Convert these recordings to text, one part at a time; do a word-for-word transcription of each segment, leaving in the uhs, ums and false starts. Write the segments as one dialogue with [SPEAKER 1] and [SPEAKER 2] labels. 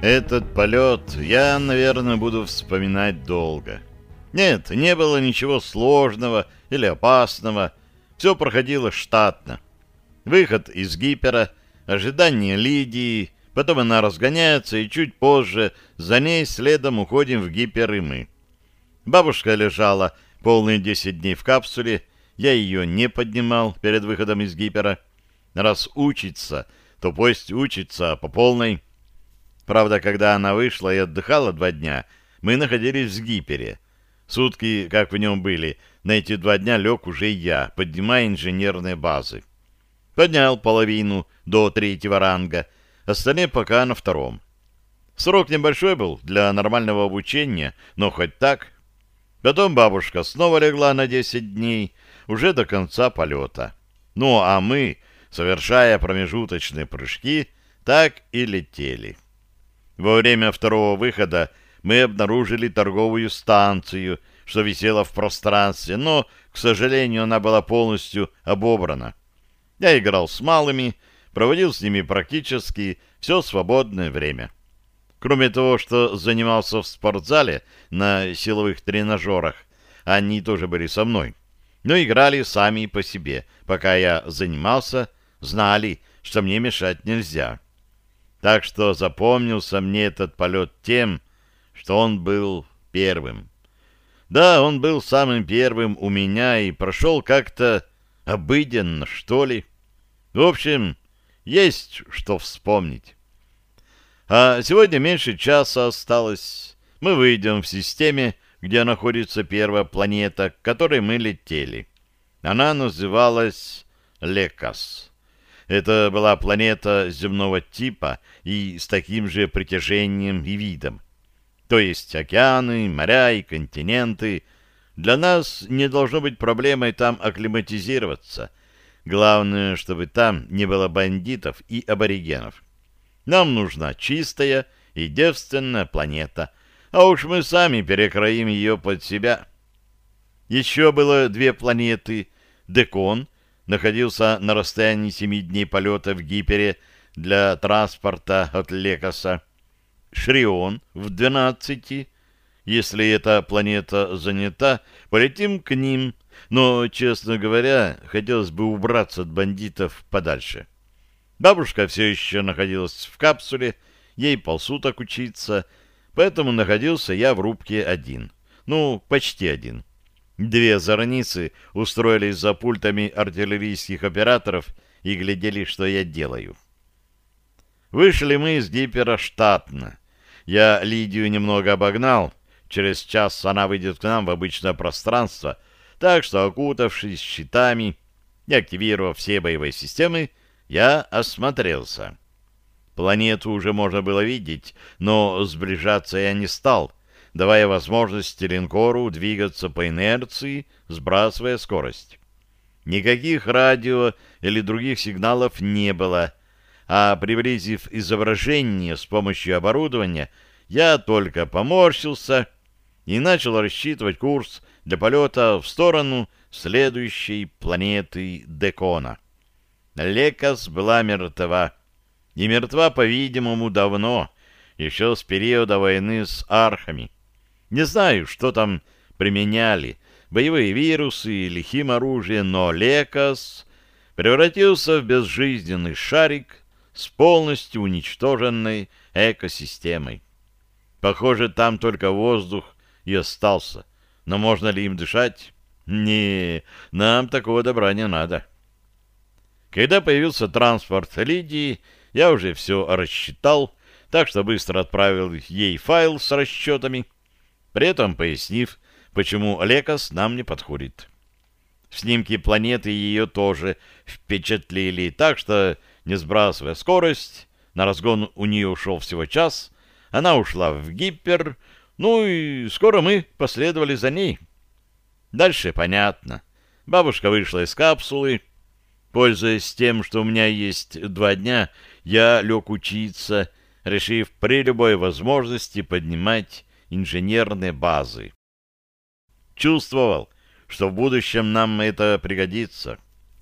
[SPEAKER 1] Этот полет я, наверное, буду вспоминать долго. Нет, не было ничего сложного или опасного. Все проходило штатно. Выход из гипера, ожидание Лидии, потом она разгоняется, и чуть позже за ней следом уходим в гипер и мы. Бабушка лежала полные десять дней в капсуле, я ее не поднимал перед выходом из гипера. Раз учится, то пусть учится по полной. Правда, когда она вышла и отдыхала два дня, мы находились в гипере. Сутки, как в нем были, на эти два дня лег уже я, поднимая инженерные базы. Поднял половину до третьего ранга, остальные пока на втором. Срок небольшой был для нормального обучения, но хоть так. Потом бабушка снова легла на десять дней, уже до конца полета. Ну, а мы, совершая промежуточные прыжки, так и летели. Во время второго выхода мы обнаружили торговую станцию, что висела в пространстве, но, к сожалению, она была полностью обобрана. Я играл с малыми, проводил с ними практически все свободное время. Кроме того, что занимался в спортзале на силовых тренажерах, они тоже были со мной, но играли сами по себе. Пока я занимался, знали, что мне мешать нельзя. Так что запомнился мне этот полет тем, что он был первым. Да, он был самым первым у меня и прошел как-то обыденно, что ли. В общем, есть что вспомнить. А сегодня меньше часа осталось. Мы выйдем в системе, где находится первая планета, к которой мы летели. Она называлась Лекас. Это была планета земного типа и с таким же притяжением и видом. То есть океаны, моря и континенты. Для нас не должно быть проблемой там акклиматизироваться. Главное, чтобы там не было бандитов и аборигенов. Нам нужна чистая и девственная планета, а уж мы сами перекроим ее под себя. Еще было две планеты. Декон находился на расстоянии семи дней полета в гипере для транспорта от Лекаса. Шрион в двенадцати. Если эта планета занята, полетим к ним. Но, честно говоря, хотелось бы убраться от бандитов подальше. Бабушка все еще находилась в капсуле, ей полсуток учиться, поэтому находился я в рубке один. Ну, почти один. Две зорницы устроились за пультами артиллерийских операторов и глядели, что я делаю. Вышли мы из гипера штатно. Я Лидию немного обогнал. Через час она выйдет к нам в обычное пространство, так что, окутавшись щитами и активировав все боевые системы, я осмотрелся. Планету уже можно было видеть, но сближаться я не стал, давая возможность линкору двигаться по инерции, сбрасывая скорость. Никаких радио или других сигналов не было, а приблизив изображение с помощью оборудования, я только поморщился и начал рассчитывать курс для полета в сторону следующей планеты Декона. Лекас была мертва. И мертва, по-видимому, давно, еще с периода войны с архами. Не знаю, что там применяли, боевые вирусы или химоружие, но Лекас превратился в безжизненный шарик с полностью уничтоженной экосистемой. Похоже, там только воздух и остался. Но можно ли им дышать? Не, нам такого добра не надо. Когда появился транспорт Лидии, я уже все рассчитал, так что быстро отправил ей файл с расчетами, при этом пояснив, почему Лекас нам не подходит. Снимки планеты ее тоже впечатлили, так что, не сбрасывая скорость, на разгон у нее ушел всего час, она ушла в гипер, ну и скоро мы последовали за ней. Дальше понятно. Бабушка вышла из капсулы. Пользуясь тем, что у меня есть два дня, я лег учиться, решив при любой возможности поднимать инженерные базы. Чувствовал, что в будущем нам это пригодится.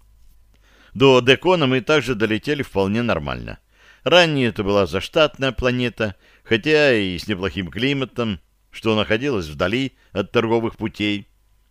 [SPEAKER 1] До Декона мы также долетели вполне нормально. Ранее это была заштатная планета, хотя и с неплохим климатом, что находилось вдали от торговых путей.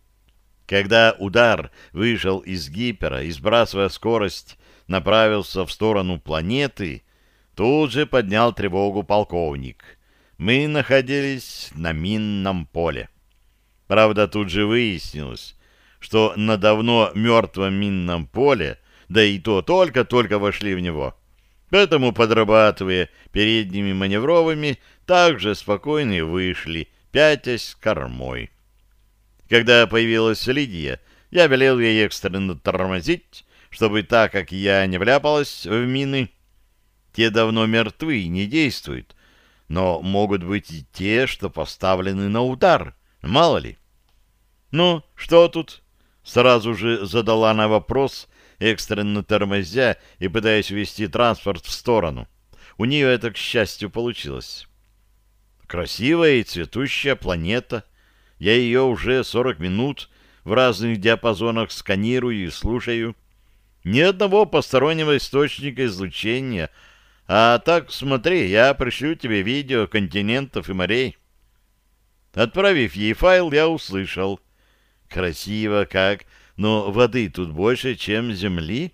[SPEAKER 1] Когда удар вышел из гипера и, сбрасывая скорость, направился в сторону планеты, тут же поднял тревогу полковник. Мы находились на минном поле. Правда, тут же выяснилось, что на давно мертвом минном поле, да и то только-только вошли в него, поэтому, подрабатывая передними маневровыми, также спокойно и вышли, пятясь кормой. Когда появилась Лидия, я велел ей экстренно тормозить, чтобы так, как я, не вляпалась в мины. Те давно мертвы и не действуют, но могут быть и те, что поставлены на удар, мало ли. «Ну, что тут?» — сразу же задала она вопрос, экстренно тормозя и пытаясь вести транспорт в сторону. У нее это, к счастью, получилось. Красивая и цветущая планета. Я ее уже сорок минут в разных диапазонах сканирую и слушаю. Ни одного постороннего источника излучения. А так, смотри, я пришлю тебе видео континентов и морей. Отправив ей файл, я услышал. Красиво как, но воды тут больше, чем земли.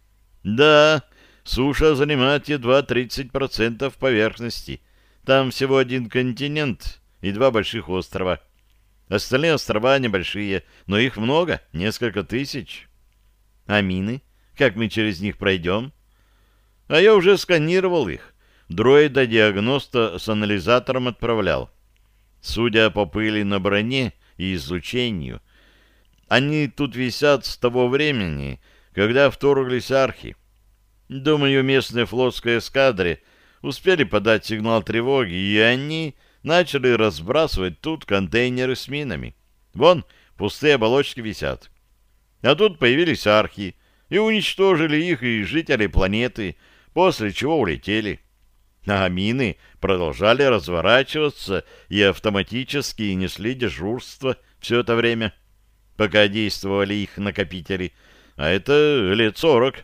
[SPEAKER 1] Да, суша занимает едва тридцать процентов поверхности. Там всего один континент и два больших острова. Остальные острова небольшие, но их много, несколько тысяч. А мины? Как мы через них пройдем? А я уже сканировал их. Дроида-диагноста с анализатором отправлял. Судя по пыли на броне и излучению, они тут висят с того времени, когда вторглись архи. Думаю, местные флотские эскадре успели подать сигнал тревоги, и они начали разбрасывать тут контейнеры с минами. Вон, пустые оболочки висят. А тут появились архи и уничтожили их и жителей планеты, после чего улетели. А мины продолжали разворачиваться и автоматически несли дежурство все это время, пока действовали их накопители, а это лет сорок.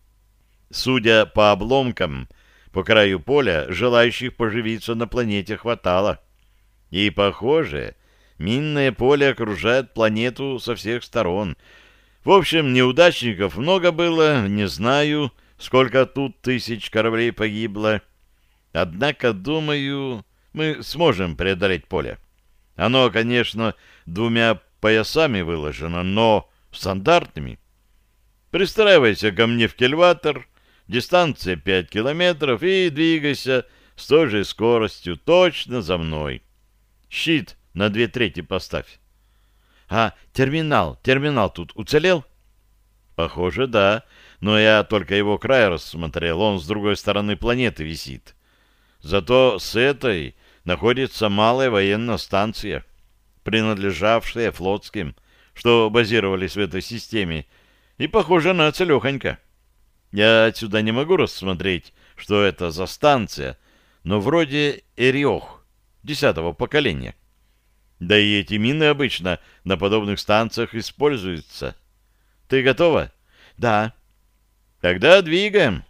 [SPEAKER 1] Судя по обломкам, по краю поля желающих поживиться на планете хватало. И, похоже, минное поле окружает планету со всех сторон. В общем, неудачников много было, не знаю, сколько тут тысяч кораблей погибло. Однако, думаю, мы сможем преодолеть поле. Оно, конечно, двумя поясами выложено, но стандартными. Пристраивайся ко мне в кильватор, дистанция пять километров, и двигайся с той же скоростью точно за мной. Щит на две трети поставь. А терминал, терминал тут уцелел? Похоже, да, но я только его край рассмотрел, он с другой стороны планеты висит. Зато с этой находится малая военная станция, принадлежавшая флотским, что базировались в этой системе, и похоже на целехонько. Я отсюда не могу рассмотреть, что это за станция, но вроде Эриох, десятого поколения. Да и эти мины обычно на подобных станциях используются. Ты готова? Да. Тогда двигаем.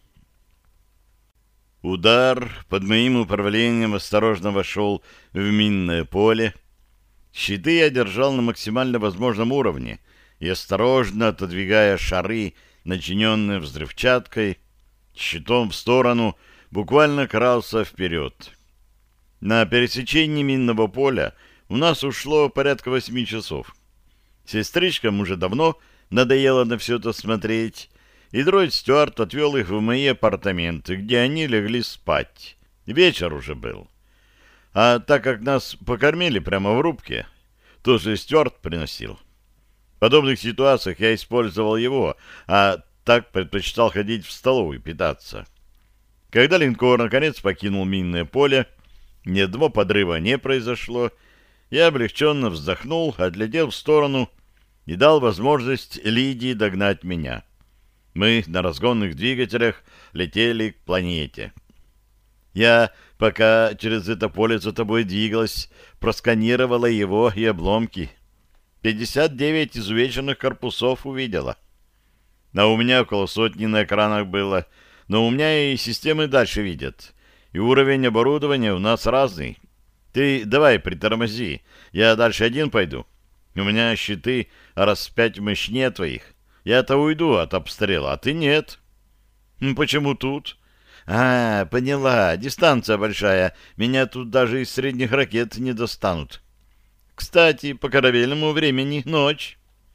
[SPEAKER 1] Удар под моим управлением осторожно вошел в минное поле. Щиты я держал на максимально возможном уровне и, осторожно отодвигая шары, начиненные взрывчаткой, щитом в сторону, буквально крался вперед. На пересечении минного поля у нас ушло порядка восьми часов. Сестричкам уже давно надоело на все это смотреть, и дроид Стюарт отвел их в мои апартаменты, где они легли спать. Вечер уже был. А так как нас покормили прямо в рубке, то же Стюарт приносил. В подобных ситуациях я использовал его, а так предпочитал ходить в столовую питаться. Когда линкор наконец покинул минное поле, ни одного подрыва не произошло, я облегченно вздохнул, отлетел в сторону и дал возможность Лидии догнать меня. Мы на разгонных двигателях летели к планете. Я, пока через это поле за тобой двигалась, просканировала его и обломки. пятьдесят девять изувеченных корпусов увидела. А у меня около сотни на экранах было, но у меня и системы дальше видят. и уровень оборудования у нас разный. Ты давай притормози, я дальше один пойду. У меня щиты раз в пять мощнее твоих. Я-то уйду от обстрела, а ты нет. Почему тут? А, поняла, дистанция большая. Меня тут даже из средних ракет не достанут. Кстати, по корабельному времени ночь.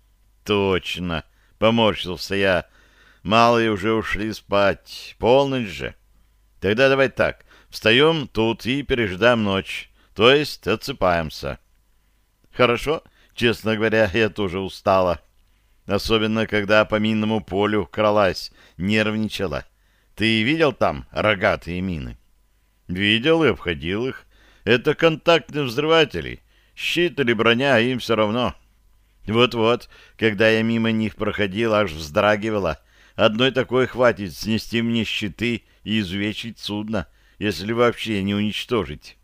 [SPEAKER 1] Точно, поморщился я. Малые уже ушли спать. Полночь же. Тогда давай так, встаем тут и переждаем ночь. То есть отсыпаемся. Хорошо, честно говоря, я тоже устала. Особенно, когда по минному полю кралась, нервничала. Ты видел там рогатые мины? Видел и обходил их. Это контактные взрыватели. Щит или броня, им все равно. Вот-вот, когда я мимо них проходил, аж вздрагивала. Одной такой хватит снести мне щиты и изувечить судно, если вообще не уничтожить.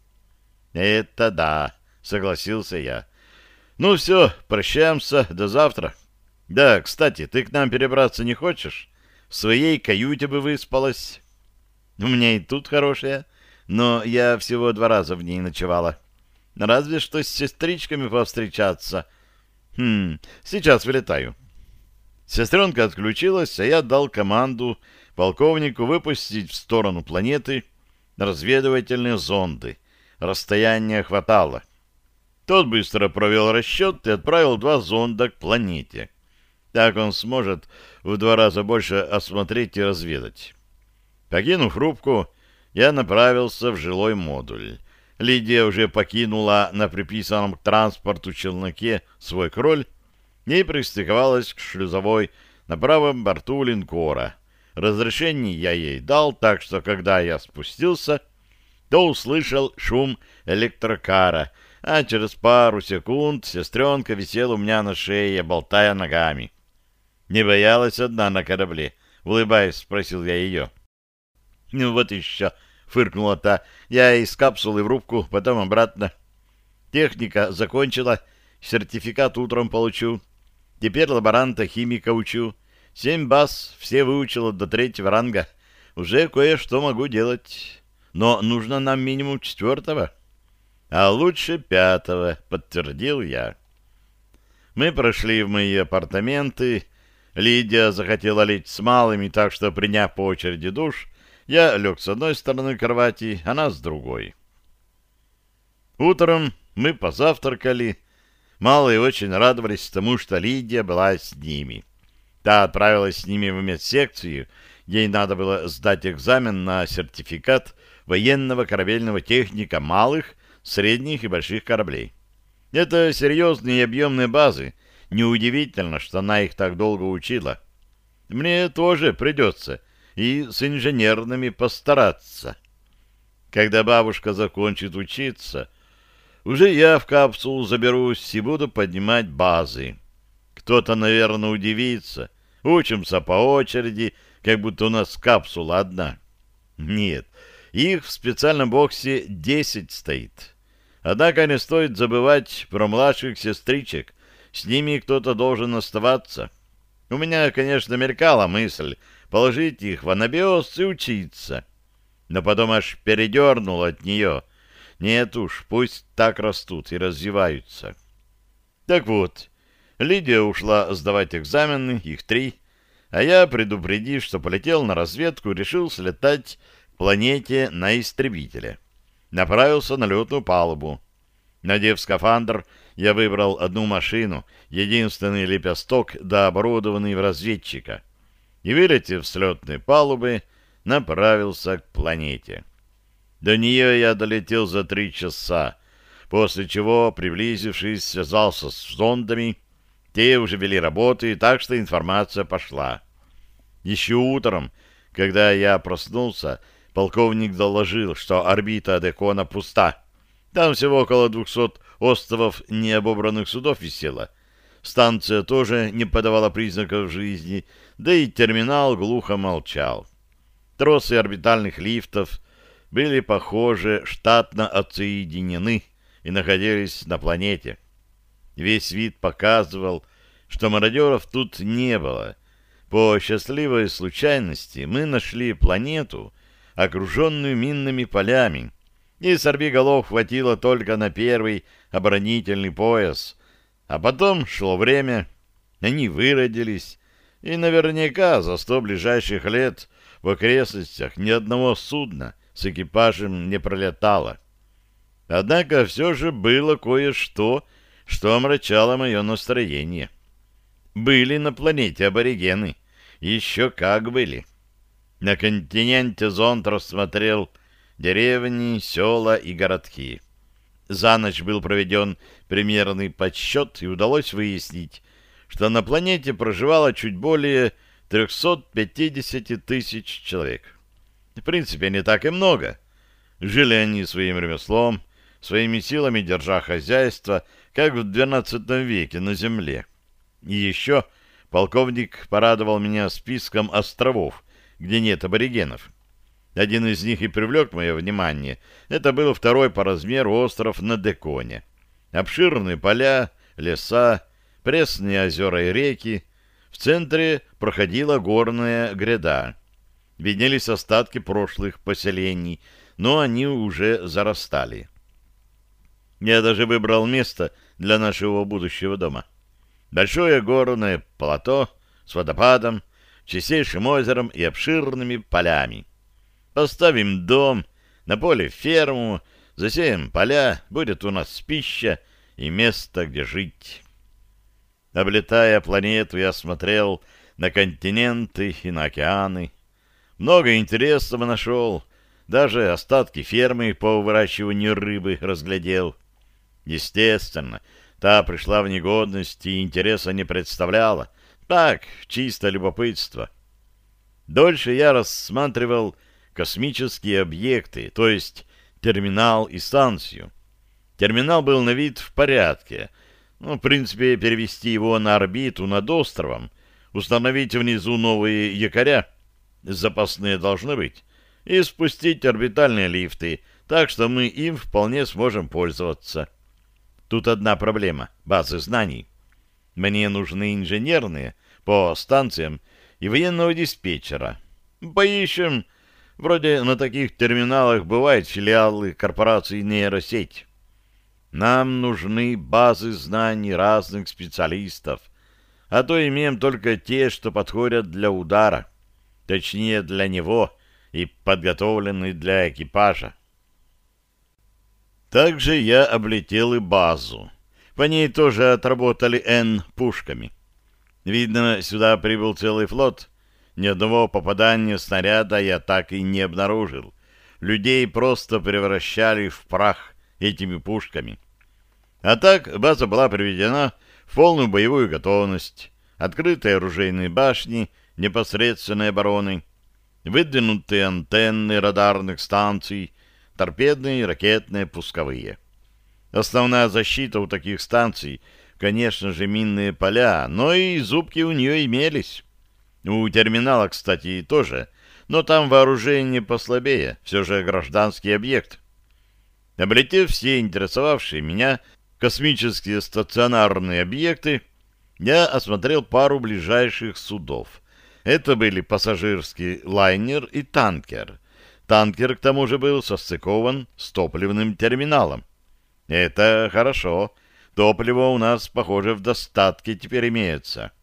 [SPEAKER 1] Это да, согласился я. Ну все, прощаемся, до завтра. Да, кстати, ты к нам перебраться не хочешь? В своей каюте бы выспалась. У меня и тут хорошая, но я всего два раза в ней ночевала. Разве что с сестричками повстречаться. Хм, сейчас вылетаю. Сестренка отключилась, а я дал команду полковнику выпустить в сторону планеты разведывательные зонды. Расстояния хватало. Тот быстро провел расчет и отправил два зонда к планете. Так он сможет в два раза больше осмотреть и разведать. Покинув рубку, я направился в жилой модуль. Лидия уже покинула на приписанном к транспорту челноке свой кроль и пристыковалась к шлюзовой на правом борту линкора. Разрешение я ей дал, так что, когда я спустился, то услышал шум электрокара, а через пару секунд сестренка висела у меня на шее, болтая ногами. «Не боялась одна на корабле?» — улыбаясь, спросил я ее. «Ну вот еще», — фыркнула та, — «я из капсулы в рубку, потом обратно. Техника закончила, сертификат утром получу. Теперь лаборанта-химика учу. Семь баз, все выучила до третьего ранга. Уже кое-что могу делать. Но нужно нам минимум четвертого». «А лучше пятого», — подтвердил я. Мы прошли в мои апартаменты. Лидия захотела лечь с малыми, так что, приняв по очереди душ, я лег с одной стороны кровати, она с другой. Утром мы позавтракали. Малые очень радовались тому, что Лидия была с ними. Та отправилась с ними в медсекцию. Ей надо было сдать экзамен на сертификат военного корабельного техника малых, средних и больших кораблей. Это серьезные и объемные базы. Неудивительно, что она их так долго учила. Мне тоже придется и с инженерными постараться. Когда бабушка закончит учиться, уже я в капсулу заберусь и буду поднимать базы. Кто-то, наверное, удивится. Учимся по очереди, как будто у нас капсула одна. Нет, их в специальном боксе десять стоит. Однако не стоит забывать про младших сестричек. С ними кто-то должен оставаться. У меня, конечно, мелькала мысль положить их в анабиоз и учиться. Но потом аж передернул от нее. Нет уж, пусть так растут и развиваются. Так вот, Лидия ушла сдавать экзамены, их три, а я, предупредив, что полетел на разведку, решил слетать к планете на истребителе. Направился на летную палубу. Надев скафандр, я выбрал одну машину, единственный лепесток, да оборудованный в разведчика, и, вылетев с летной палубы, направился к планете. До нее я долетел за три часа, после чего, приблизившись, связался с зондами. Те уже вели работы, так что информация пошла. Еще утром, когда я проснулся, полковник доложил, что орбита Декона пуста. Там всего около двухсот островов необобранных судов висело. Станция тоже не подавала признаков жизни, да и терминал глухо молчал. Тросы орбитальных лифтов были, похоже, штатно отсоединены и находились на планете. Весь вид показывал, что мародеров тут не было. По счастливой случайности мы нашли планету, окруженную минными полями, и сорвиголов хватило только на первый оборонительный пояс, а потом шло время, они выродились, и наверняка за сто ближайших лет в окрестностях ни одного судна с экипажем не пролетало. Однако все же было кое-что, что омрачало мое настроение. Были на планете аборигены, еще как были. На континенте зонд рассмотрел деревни, села и городки. За ночь был проведен примерный подсчет, и удалось выяснить, что на планете проживало чуть более триста пятьдесят тысяч человек. В принципе, не так и много. Жили они своим ремеслом, своими силами держа хозяйство, как в двенадцатом веке на Земле. И еще полковник порадовал меня списком островов, где нет аборигенов. Один из них и привлек мое внимание. Это был второй по размеру остров на Деконе. Обширные поля, леса, пресные озера и реки. В центре проходила горная гряда. Виднелись остатки прошлых поселений, но они уже зарастали. Я даже выбрал место для нашего будущего дома. Большое горное плато с водопадом, чистейшим озером и обширными полями. Поставим дом, на поле ферму, засеем поля, будет у нас пища и место, где жить. Облетая планету, я смотрел на континенты и на океаны. Много интересного нашел, даже остатки фермы по выращиванию рыбы разглядел. Естественно, та пришла в негодность и интереса не представляла. Так, чисто любопытство. Дольше я рассматривал космические объекты, то есть терминал и станцию. Терминал был на вид в порядке. Ну, в принципе, перевести его на орбиту над островом, установить внизу новые якоря, запасные должны быть, и спустить орбитальные лифты, так что мы им вполне сможем пользоваться. Тут одна проблема — базы знаний. Мне нужны инженерные по станциям и военного диспетчера. Поищем. Вроде на таких терминалах бывают филиалы корпорации нейросеть. Нам нужны базы знаний разных специалистов, а то имеем только те, что подходят для удара, точнее для него и подготовлены для экипажа. Также я облетел и базу. По ней тоже отработали Н пушками. Видно, сюда прибыл целый флот. Ни одного попадания снаряда я так и не обнаружил. Людей просто превращали в прах этими пушками. А так база была приведена в полную боевую готовность. Открытые оружейные башни непосредственной обороны, выдвинутые антенны радарных станций, торпедные, ракетные, пусковые. Основная защита у таких станций, конечно же, минные поля, но и зубки у нее имелись. У терминала, кстати, тоже, но там вооружение послабее, все же гражданский объект. Облетев все интересовавшие меня космические стационарные объекты, я осмотрел пару ближайших судов. Это были пассажирский лайнер и танкер. Танкер, к тому же, был состыкован с топливным терминалом. Это хорошо. Топливо у нас, похоже, в достатке теперь имеется.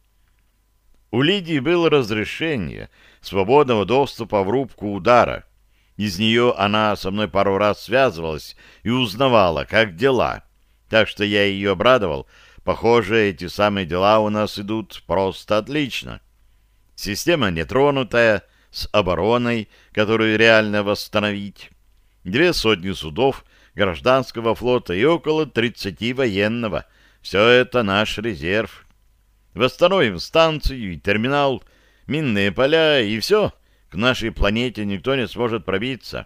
[SPEAKER 1] У Лидии было разрешение свободного доступа в рубку удара. Из нее она со мной пару раз связывалась и узнавала, как дела. Так что я ее обрадовал. Похоже, эти самые дела у нас идут просто отлично. Система нетронутая, с обороной, которую реально восстановить. Две сотни судов гражданского флота и около тридцати военного. Все это наш резерв. Восстановим станцию и терминал, минные поля, и все. К нашей планете никто не сможет пробиться.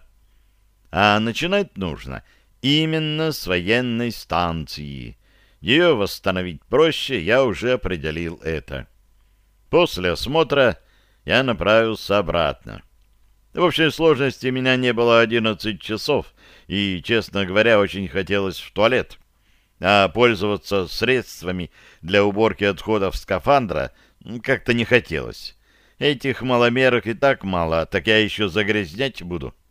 [SPEAKER 1] А начинать нужно именно с военной станции. Ее восстановить проще, я уже определил это. После осмотра я направился обратно. В общей сложности меня не было одиннадцать часов, и, честно говоря, очень хотелось в туалет. А пользоваться средствами для уборки отходов скафандра как-то не хотелось. Этих маломерок и так мало, так я еще загрязнять буду.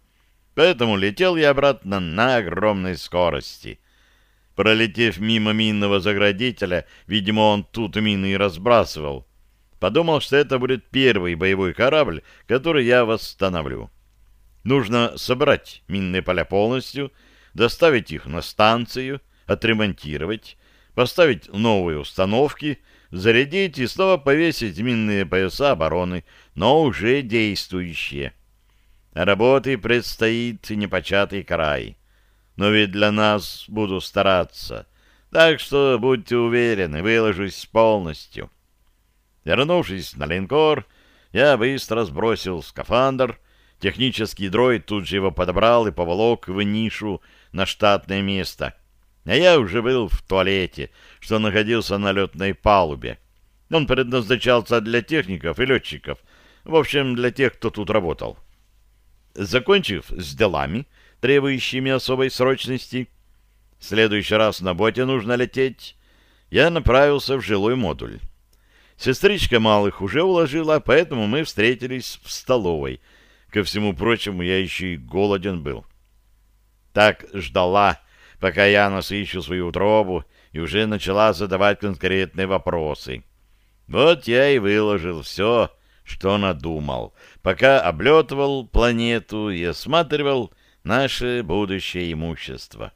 [SPEAKER 1] Поэтому летел я обратно на огромной скорости. Пролетев мимо минного заградителя, видимо, он тут мины и разбрасывал, подумал, что это будет первый боевой корабль, который я восстановлю. Нужно собрать минные поля полностью, доставить их на станцию, отремонтировать, поставить новые установки, зарядить и снова повесить минные пояса обороны, но уже действующие. Работы предстоит непочатый край. Но ведь для нас буду стараться. Так что будьте уверены, выложусь полностью. Вернувшись на линкор, я быстро сбросил скафандр. Технический дроид тут же его подобрал и поволок в нишу на штатное место. А я уже был в туалете, что находился на летной палубе. Он предназначался для техников и летчиков. В общем, для тех, кто тут работал. Закончив с делами, требующими особой срочности, в следующий раз на боте нужно лететь, я направился в жилой модуль. Сестричка малых уже уложила, поэтому мы встретились в столовой. Ко всему прочему, я еще и голоден был. Так ждала, пока я насыщу свою утробу, и уже начала задавать конкретные вопросы. Вот я и выложил все, что надумал, пока облетывал планету и осматривал наше будущее имущество.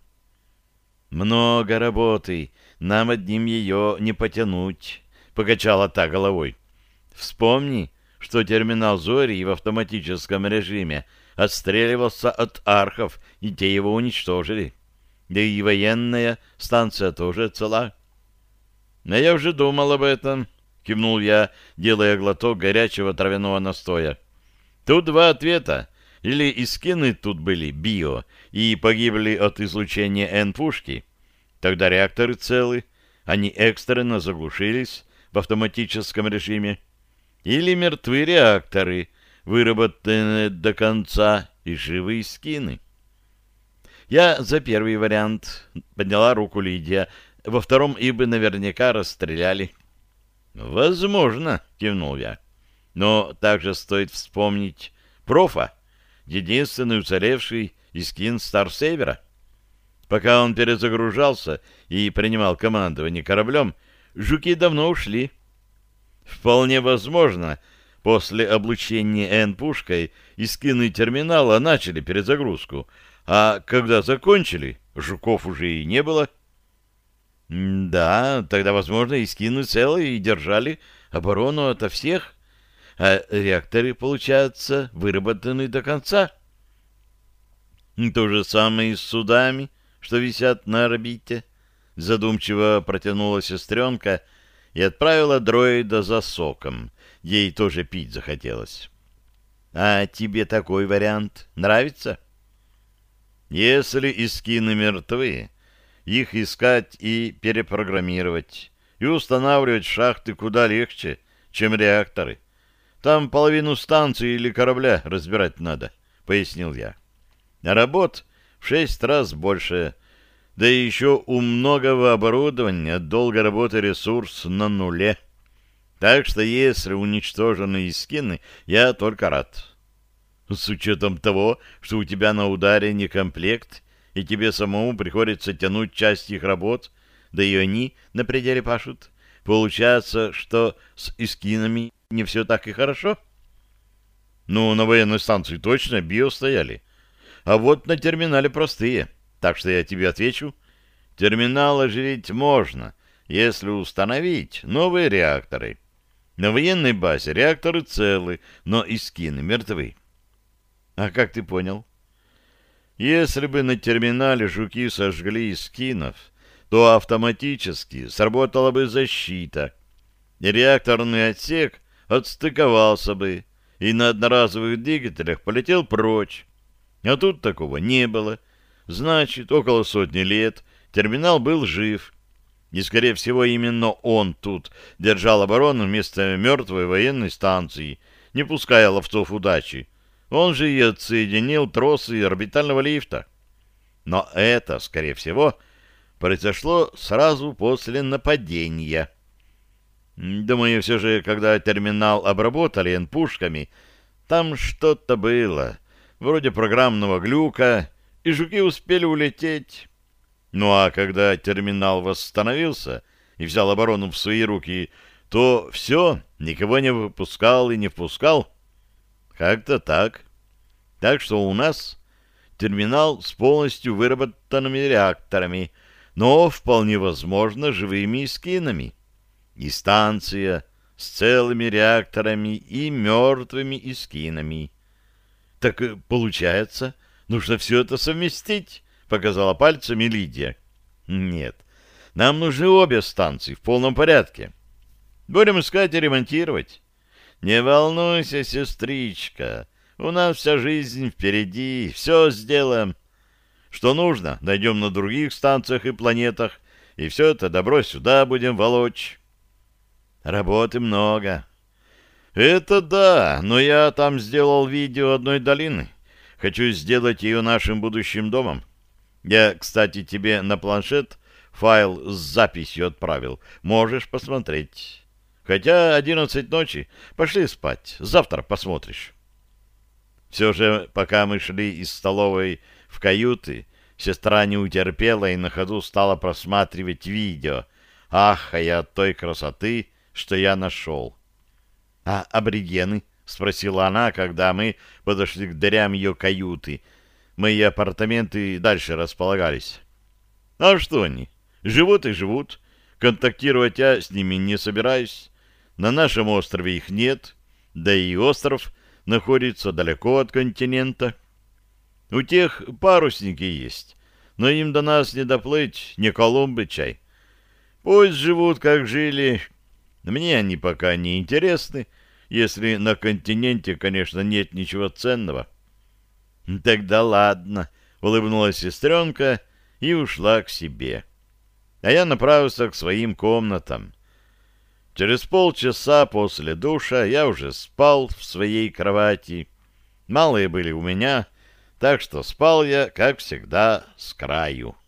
[SPEAKER 1] «Много работы, нам одним ее не потянуть», — покачала та головой. «Вспомни, что терминал Зори в автоматическом режиме отстреливался от архов, и те его уничтожили. Да и военная станция тоже цела». «Но я уже думал об этом», — кивнул я, делая глоток горячего травяного настоя. «Тут два ответа. Или искины тут были био и погибли от излучения Н-пушки. Тогда реакторы целы, они экстренно заглушились в автоматическом режиме. Или мертвы реакторы, выработанные до конца, и живые скины». Я за первый вариант, подняла руку Лидия. Во втором ибо наверняка расстреляли. «Возможно», — кивнул я. «Но также стоит вспомнить профа, единственный уцелевший искин Старсейвера. Пока он перезагружался и принимал командование кораблем, жуки давно ушли. Вполне возможно, после облучения Н-пушкой искины терминала начали перезагрузку, а когда закончили, жуков уже и не было». «Да, тогда, возможно, искины целые и держали оборону ото всех, а реакторы, получается, выработаны до конца». «То же самое и с судами, что висят на орбите», — задумчиво протянула сестренка и отправила дроида за соком. Ей тоже пить захотелось. «А тебе такой вариант нравится?» «Если искины мертвы, их искать и перепрограммировать, и устанавливать шахты куда легче, чем реакторы. Там половину станции или корабля разбирать надо», — пояснил я. «А работ в шесть раз больше, да и еще у многого оборудования долго работы ресурс на нуле. Так что если уничтожены искины, я только рад». «С учетом того, что у тебя на ударе не комплект, и тебе самому приходится тянуть часть их работ, да и они на пределе пашут, получается, что с искинами не все так и хорошо?» «Ну, на военной станции точно био стояли, а вот на терминале простые, так что я тебе отвечу. Терминал оживить можно, если установить новые реакторы. На военной базе реакторы целы, но искины мертвы». «А как ты понял?» «Если бы на терминале жуки сожгли искинов, то автоматически сработала бы защита, и реакторный отсек отстыковался бы и на одноразовых двигателях полетел прочь. А тут такого не было. Значит, около сотни лет терминал был жив, и, скорее всего, именно он тут держал оборону вместо мертвой военной станции, не пуская ловцов удачи. Он же и отсоединил тросы орбитального лифта. Но это, скорее всего, произошло сразу после нападения. Думаю, все же, когда терминал обработали Н-пушками, там что-то было. вроде программного глюка, и жуки успели улететь. Ну а когда терминал восстановился и взял оборону в свои руки, то все, никого не выпускал и не впускал. Как-то так. Так что у нас терминал с полностью выработанными реакторами, но вполне возможно живыми эскинами. И станция с целыми реакторами и мертвыми эскинами. Так получается, нужно все это совместить, показала пальцами Лидия. Нет, нам нужны обе станции в полном порядке. Будем искать и ремонтировать. Не волнуйся, сестричка, у нас вся жизнь впереди, все сделаем. Что нужно, найдем на других станциях и планетах, и все это добро сюда будем волочь. Работы много. Это да, но я там сделал видео одной долины. Хочу сделать ее нашим будущим домом. Я, кстати, тебе на планшет файл с записью отправил. Можешь посмотреть. Хотя одиннадцать ночи. Пошли спать. Завтра посмотришь. Все же, пока мы шли из столовой в каюты, сестра не утерпела и на ходу стала просматривать видео, ахая от той красоты, что я нашел. — А аборигены? — спросила она, когда мы подошли к дверям ее каюты. Мои апартаменты дальше располагались. — А что они? Живут и живут. Контактировать я с ними не собираюсь. На нашем острове их нет, да и остров находится далеко от континента. У тех парусники есть, но им до нас не доплыть, не Колумбы чай. Пусть живут, как жили. Мне они пока не интересны, если на континенте, конечно, нет ничего ценного. — Тогда ладно, — улыбнулась сестренка и ушла к себе. А я направился к своим комнатам. Через полчаса после душа я уже спал в своей кровати. Малые были у меня, так что спал я, как всегда, с краю.